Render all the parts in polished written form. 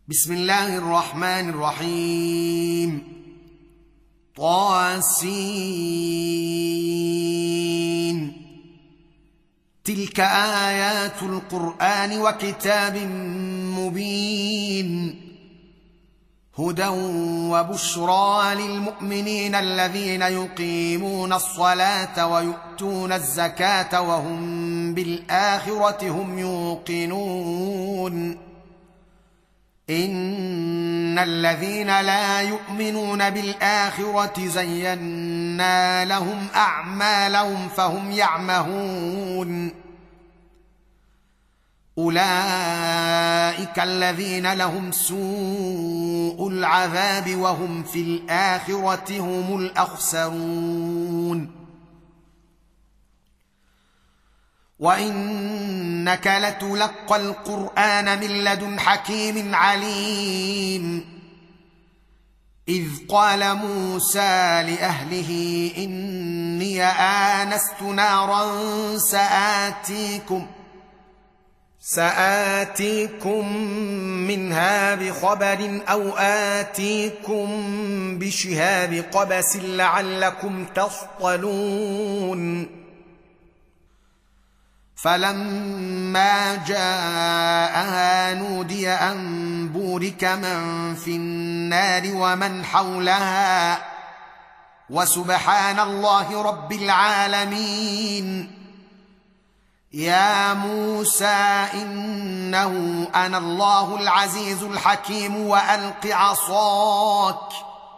بسم الله الرحمن الرحيم. طاسين. تلك آيات القرآن وكتاب مبين، هدى وبشرى للمؤمنين الذين يقيمون الصلاة ويؤتون الزكاة وهم بالآخرة هم يوقنون. إن الذين لا يؤمنون بالآخرة زينا لهم أعمالهم فهم يعمهون. أولئك الذين لهم سوء العذاب وهم في الآخرة هم الأخسرون. وإنك لتلقى القرآن من لدن حكيم عليم. إذ قال موسى لأهله إني آنست نارا سآتيكم منها بخبر أو آتيكم بشهاب قبس لعلكم تصطلون. فلما جاءها نودي أن بورك من في النار ومن حولها وسبحان الله رب العالمين. يا موسى إنه أنا الله العزيز الحكيم وألق عصاك.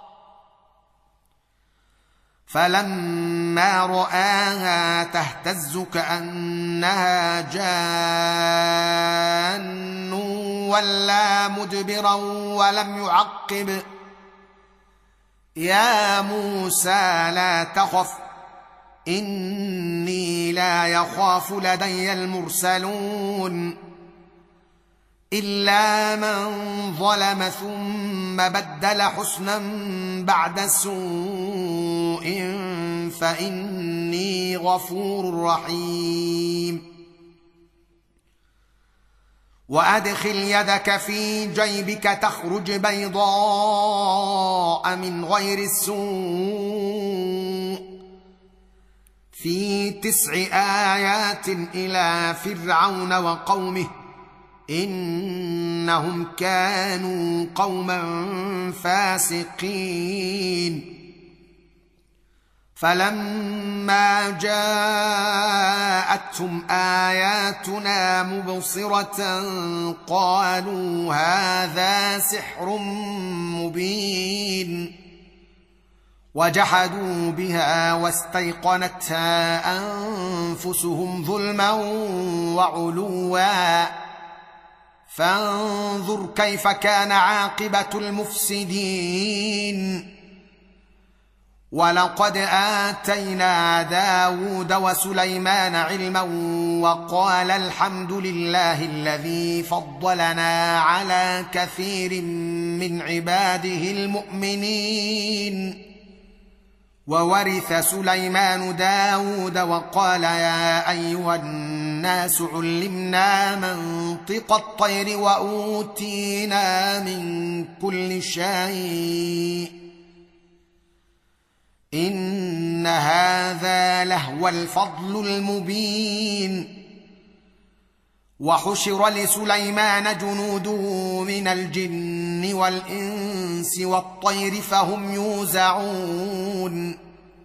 فلما رآها تهتز كأنها جان ولى مدبرا ولم يعقب. يا موسى لا تخف إني لا يخاف لدي المرسلون. إلا من ظلم ثم بدل حسنا بعد سوء فإني غفور رحيم. وأدخل يدك في جيبك تخرج بيضاء من غير سوء في 9 آيات إلى فرعون وقومه إنهم كانوا قوما فاسقين. فلما جاءتهم آياتنا مبصرة قالوا هذا سحر مبين. وجحدوا بها واستيقنتها أنفسهم ظلما وعلوا فانظر كيف كان عاقبة المفسدين. ولقد آتينا داود وسليمان علما وقال الحمد لله الذي فضلنا على كثير من عباده المؤمنين. وورث سليمان داود وقال يا أيها الناس علمنا منطق الطير وأوتينا من كل شيء إن هذا لهو الفضل المبين. وحشر لسليمان جنوده من الجن والإنس والطير فهم يوزعون.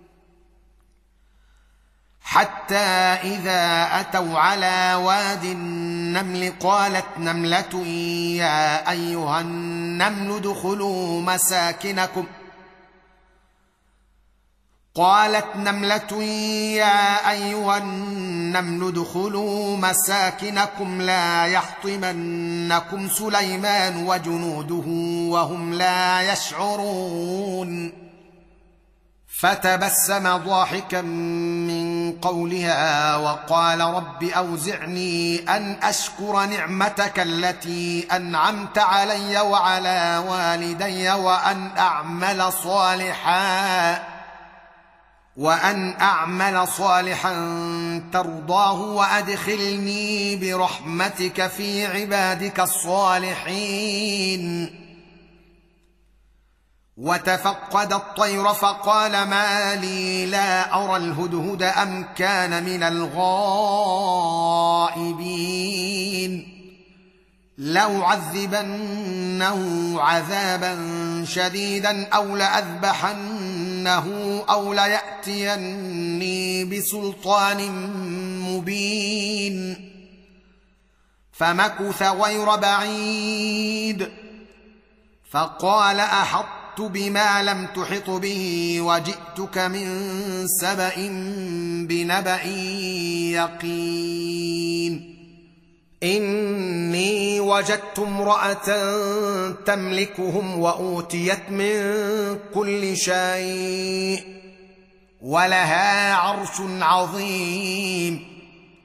حتى إذا أتوا على واد النمل قالت نملة يا أيها النمل ادخلوا مساكنكم لا يحطمنكم سليمان وجنوده وهم لا يشعرون. فتبسم ضاحكا من قولها وقال رب أوزعني أن أشكر نعمتك التي أنعمت علي وعلى والدي وان اعمل صالحا ترضاه وادخلني برحمتك في عبادك الصالحين. وتفقد الطير فقال ما لي لا ارى الهدهد ام كان من الغائبين لأعذبنه عذابا شديدا أو لأذبحنه أو ليأتيني بسلطان مبين. فمكث غير بعيد فقال أحطت بما لم تحط به وجئتك من سبأ بنبأ يقين. إني وجدت امرأة تملكهم وأوتيت من كل شيء ولها عرش عظيم.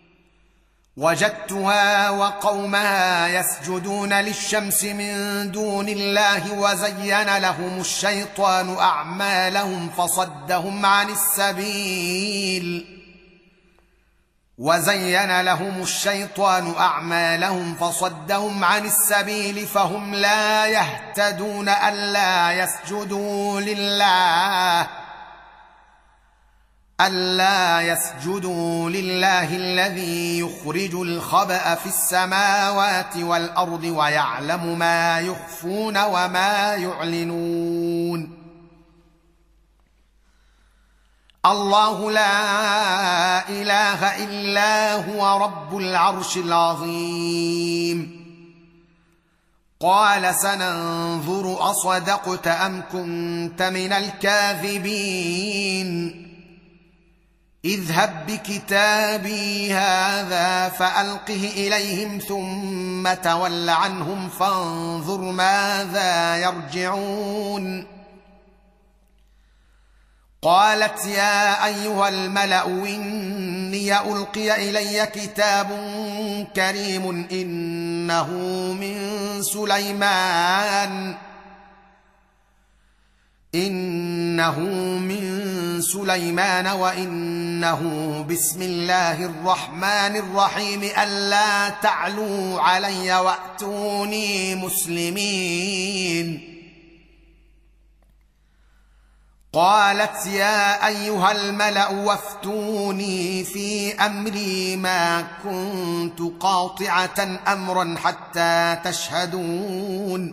وجدتها وقومها يسجدون للشمس من دون الله وزين لهم الشيطان أعمالهم فصدهم عن السبيل فهم لا يهتدون ألا يسجدوا لله الذي يخرج الخبأ في السماوات والأرض ويعلم ما يخفون وما يعلنون. الله لا إله إلا هو رب العرش العظيم. قال سننظر أصدقت أم كنت من الكاذبين. اذهب بكتابي هذا فألقه إليهم ثم تول عنهم فانظر ماذا يرجعون. قالت يا أيها الملأ إني ألقي إلي كتاب كريم إنه من سليمان وإنه بسم الله الرحمن الرحيم ألا تعلوا علي وأتوني مسلمين. قالت يا أيها الملأ وافتوني في أمري ما كنت قاطعة أمرا حتى تشهدون.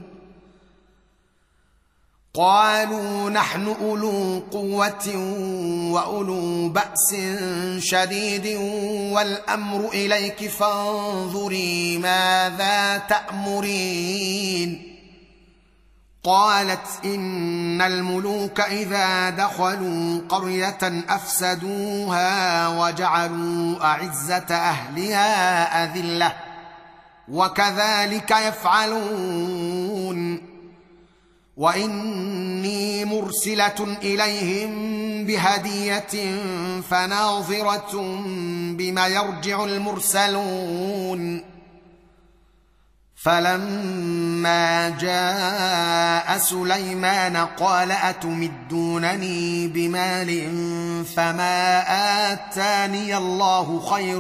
قالوا نحن أولو قوة وأولو بأس شديد والأمر إليك فانظري ماذا تأمرين. قالت إن الملوك إذا دخلوا قرية أفسدوها وجعلوا أعزة أهلها أذلة وكذلك يفعلون. وإني مرسلة إليهم بهدية فناظرة بما يرجع المرسلون. فلما جاء سليمان قال أتمدونني بمال فما آتاني الله خير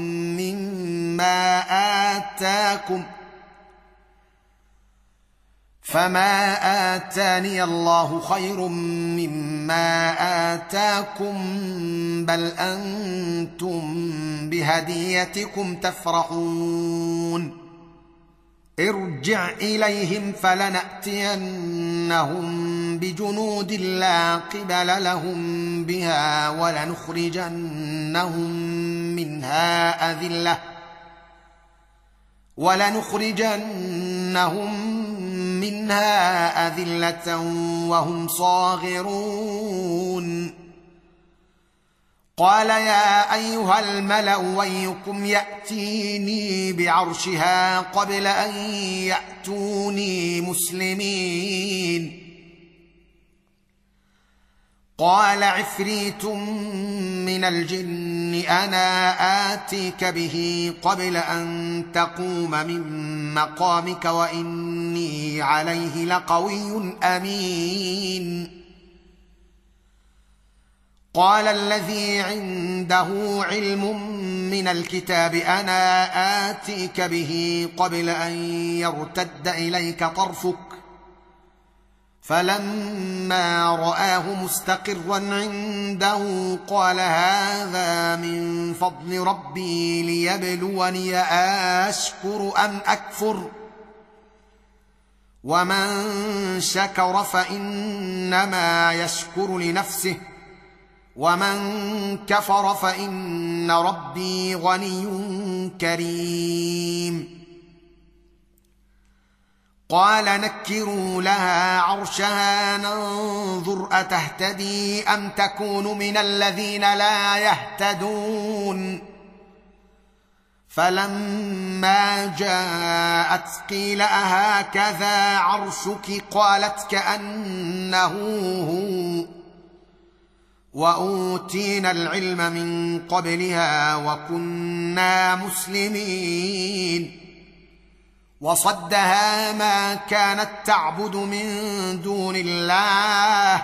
مما آتاكم بل أنتم بهديتكم تفرحون. ارجع إليهم فلنأتينهم بجنود لا قبل لهم بها ولنخرجنهم منها أذلة وهم صاغرون. قال يا أيها الملأ ويكم يأتيني بعرشها قبل أن يأتوني مسلمين. قال عفريت من الجن أنا آتيك به قبل أن تقوم من مقامك وإني عليه لقوي أمين. قال الذي عنده علم من الكتاب أنا آتيك به قبل أن يرتد إليك طرفك فلما رآه مستقرا عنده قال هذا من فضل ربي ليبلوني أشكر أم أكفر ومن شكر فإنما يشكر لنفسه ومن كفر فإن ربي غني كريم قال نكروا لها عرشها ننظر أتهتدي أم تكون من الذين لا يهتدون فلما جاءت قيل أهكذا عرشك قالت كأنه هو وأوتينا العلم من قبلها وكنا مسلمين وصدها ما كانت تعبد من دون الله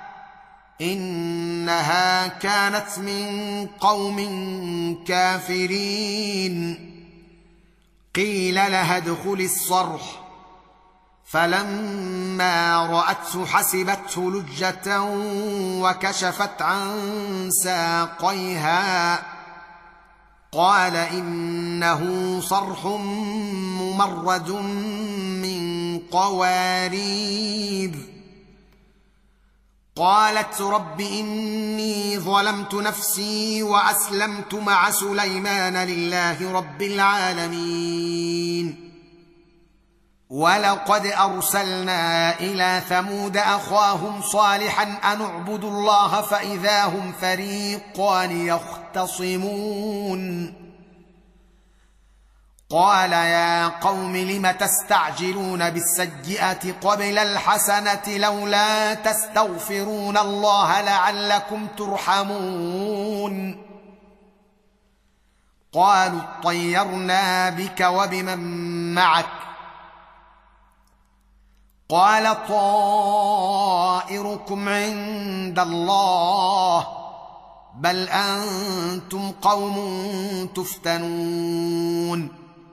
إنها كانت من قوم كافرين قيل لها ادخل الصرح فلما رأته حسبته لجة وكشفت عن ساقيها قال إنه صرح ممرد من قوارير قالت رب إني ظلمت نفسي وأسلمت مع سليمان لله رب العالمين ولقد أرسلنا إلى ثمود أخاهم صالحا أن اعبدوا الله فإذا هم فريقان يختصمون قال يا قوم لم تستعجلون بالسيئة قبل الحسنة لولا تستغفرون الله لعلكم ترحمون قالوا اطيرنا بك وبمن معك قال طائركم عند الله بل أنتم قوم تفتنون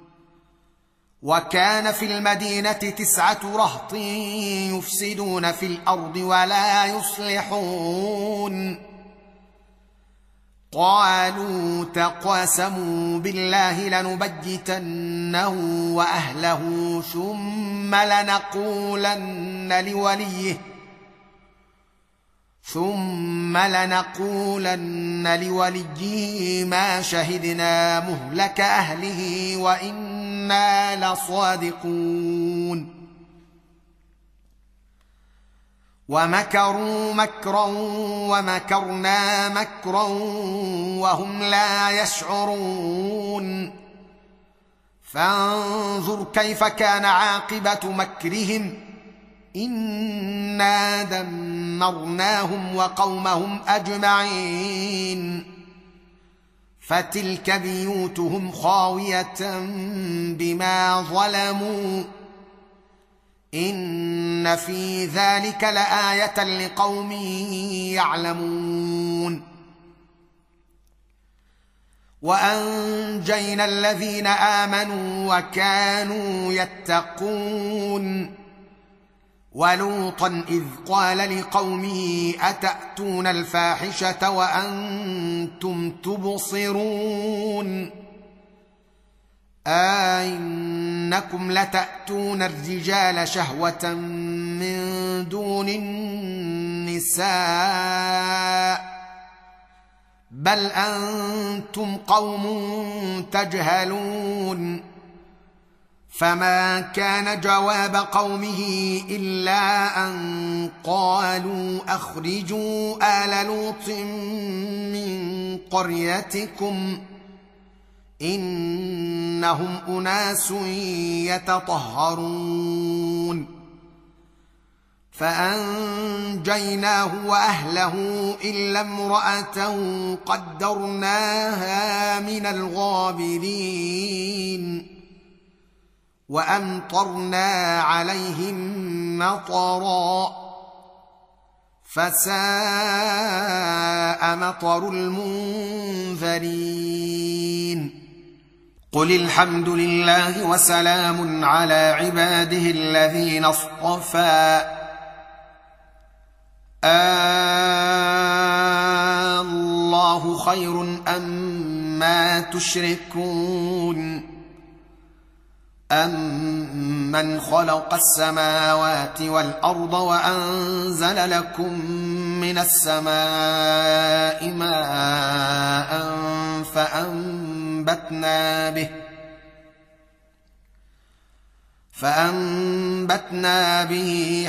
وكان في المدينة 9 رهط يفسدون في الأرض ولا يصلحون قالوا تقاسموا بالله لنبيتنه وأهله ثم لنقولن لوليه ما شهدنا مهلك أهله وإنا لصادقون ومكروا مكرا ومكرنا مكرا وهم لا يشعرون فانظر كيف كان عاقبة مكرهم إنا دمرناهم وقومهم أجمعين فتلك بيوتهم خاوية بما ظلموا إن في ذلك لآية لقوم يعلمون وأنجينا الذين آمنوا وكانوا يتقون ولوطا إذ قال لقومه أتأتون الفاحشة وأنتم تبصرون أئنكم لتأتون الرجال شهوة من دون النساء بل أنتم قوم تجهلون فما كان جواب قومه إلا أن قالوا أخرجوا آل لوط من قريتكم إنهم أناس يتطهرون فأنجيناه وأهله إلا امرأته قدرناها من الغابرين وأمطرنا عليهم مطرا فساء مطر المنذرين قل الحمد لله وسلام على عباده الذين اصطفى الله خير أما تشركون أمن خلق السماوات والأرض وأنزل لكم من السماء ماء فأنبتنا به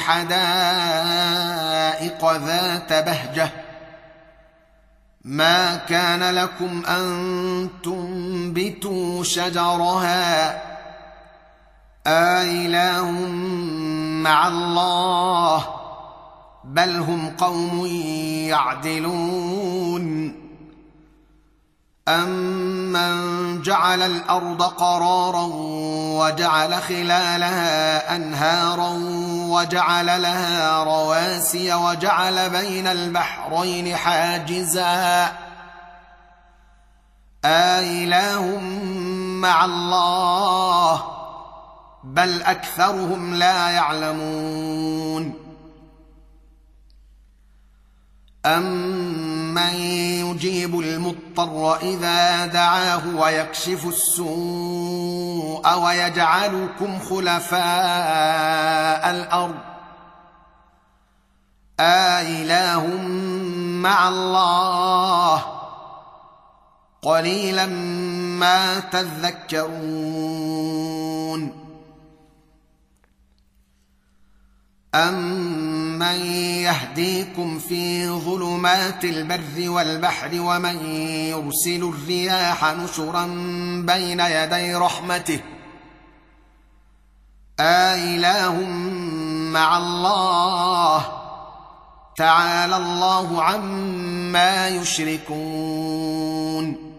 حدائق ذات بهجة ما كان لكم أن تنبتوا شجرها أإله مع الله بل هم قوم يعدلون أمن جعل الأرض قرارا وجعل خلالها أنهارا وجعل لها رواسي وجعل بين البحرين حاجزا أإله مع الله بل أكثرهم لا يعلمون أمن يجيب المضطر إذا دعاه ويكشف السوء ويجعلكم خلفاء الأرض أإله مع الله قليلا ما تذكرون أمن يهديكم في ظلمات البر والبحر ومن يرسل الرياح نشرا بين يدي رحمته أإله مع الله تعالى الله عما يشركون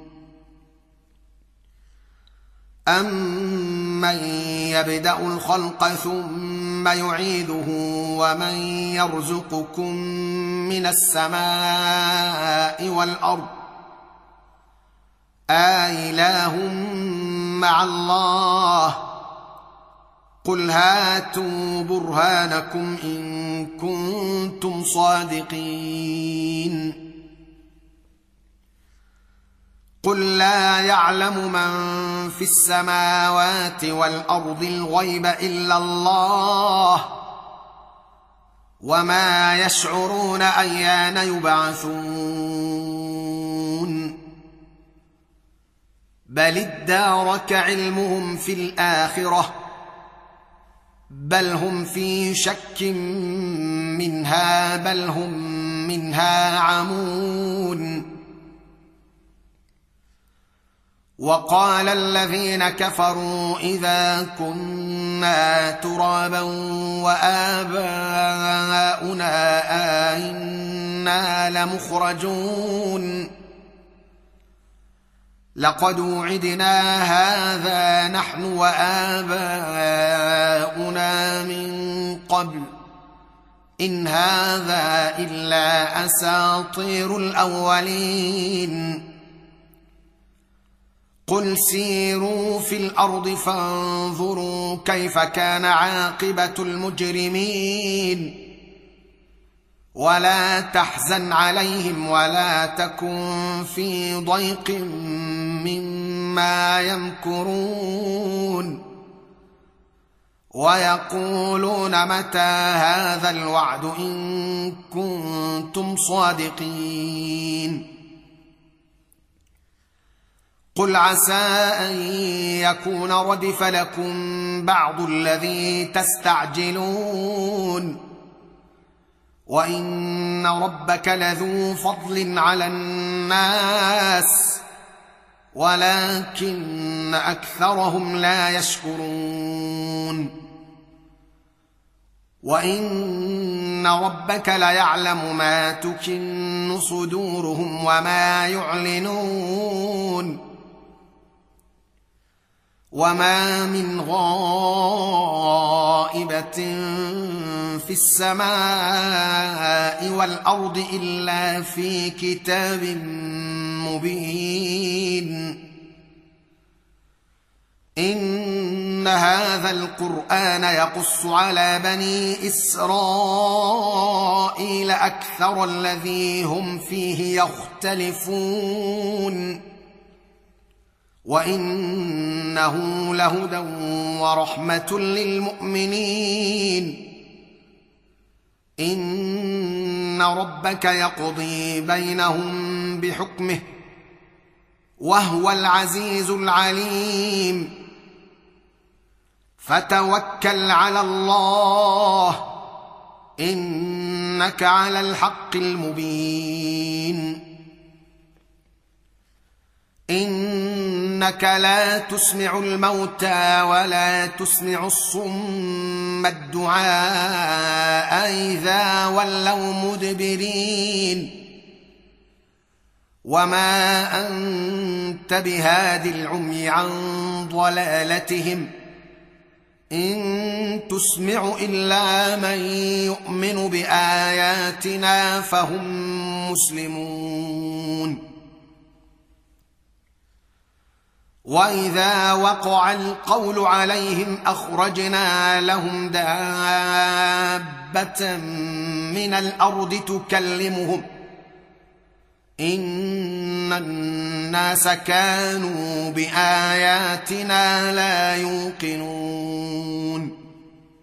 أمن يبدأ الخلق ثم يعيده ومن يرزقكم من السماء والأرض أإله مع الله قل هاتوا برهانكم إن كنتم صادقين قل لا يعلم من في السماوات والأرض الغيب إلا الله وما يشعرون أيان يبعثون بل ادارك علمهم في الآخرة بل هم في شك منها بل هم منها عمون وقال الذين كفروا إذا كنا ترابا وآباؤنا أئنا لمخرجون لقد وعدنا هذا نحن وآباؤنا من قبل إن هذا إلا أساطير الأولين قل سيروا في الأرض فانظروا كيف كان عاقبة المجرمين ولا تحزن عليهم ولا تكن في ضيق مما يمكرون ويقولون متى هذا الوعد إن كنتم صادقين قل عسى أن يكون ردف لكم بعض الذي تستعجلون وإن ربك لذو فضل على الناس ولكن أكثرهم لا يشكرون وإن ربك ليعلم ما تكن صدورهم وما يعلنون وما من غائبة في السماء والأرض إلا في كتاب مبين إن هذا القرآن يقص على بني إسرائيل أكثر الذي هم فيه يختلفون وإنه لهدى ورحمة للمؤمنين إن ربك يقضي بينهم بحكمه وهو العزيز العليم فتوكل على الله إنك على الحق المبين إنك لا تسمع الموتى ولا تسمع الصم الدعاء إذا ولوا مدبرين وما أنت بهاد العمي عن ضلالتهم إن تسمع إلا من يؤمن بآياتنا فهم مسلمون وإذا وقع القول عليهم أخرجنا لهم دابة من الأرض تكلمهم إن الناس كانوا بآياتنا لا يوقنون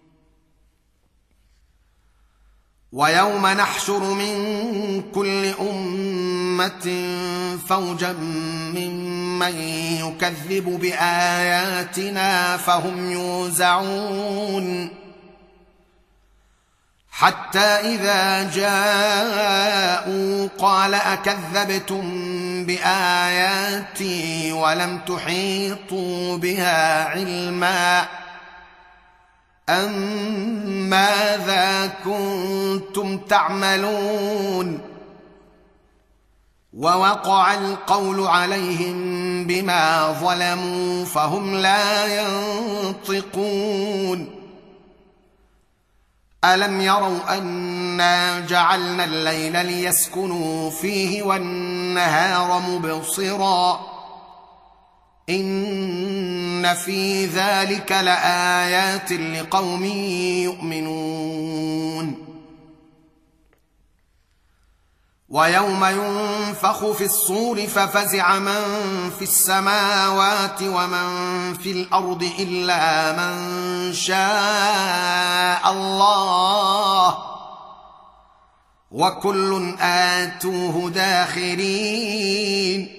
ويوم نحشر من كل أمة فوجا ممن يكذب بآياتنا فهم يوزعون حتى إذا جاءوا قال أكذبتم بآياتي ولم تحيطوا بها علما أم ماذا كنتم تعملون ووقع القول عليهم بما ظلموا فهم لا ينطقون ألم يروا أنا جعلنا الليل ليسكنوا فيه والنهار مبصرا إن في ذلك لآيات لقوم يؤمنون ويوم ينفخ في الصور ففزع من في السماوات ومن في الأرض إلا من شاء الله وكل آتوه داخرين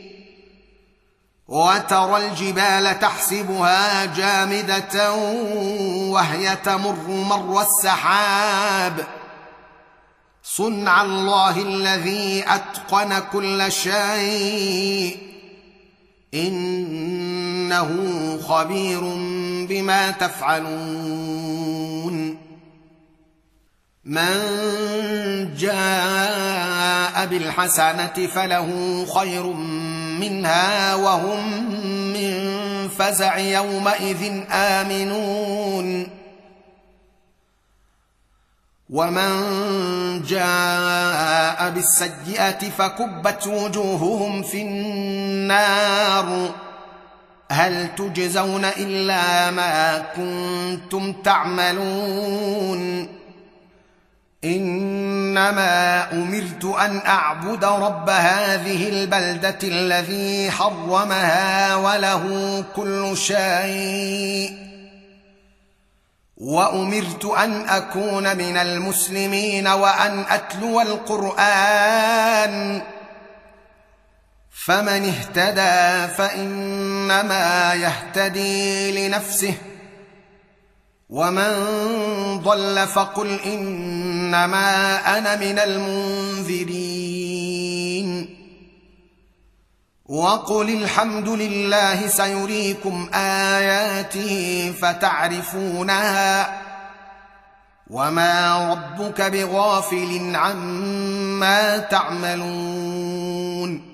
وترى الجبال تحسبها جامدة وهي تمر مر السحاب صنع الله الذي أتقن كل شيء إنه خبير بما تفعلون من جاء بالحسنة فله خير منها وهم من فزع يومئذ آمنون ومن جاء بالسيئة فكبت وجوههم في النار هل تجزون إلا ما كنتم تعملون إنما أمرت أن أعبد رب هذه البلدة الذي حرمها وله كل شيء وأمرت أن أكون من المسلمين وأن أتلو القرآن فمن اهتدى فإنما يهتدي لنفسه ومن ضل فقل إنما أنا من المنذرين وقل الحمد لله سيريكم آياته فتعرفونها وما ربك بغافل عما تعملون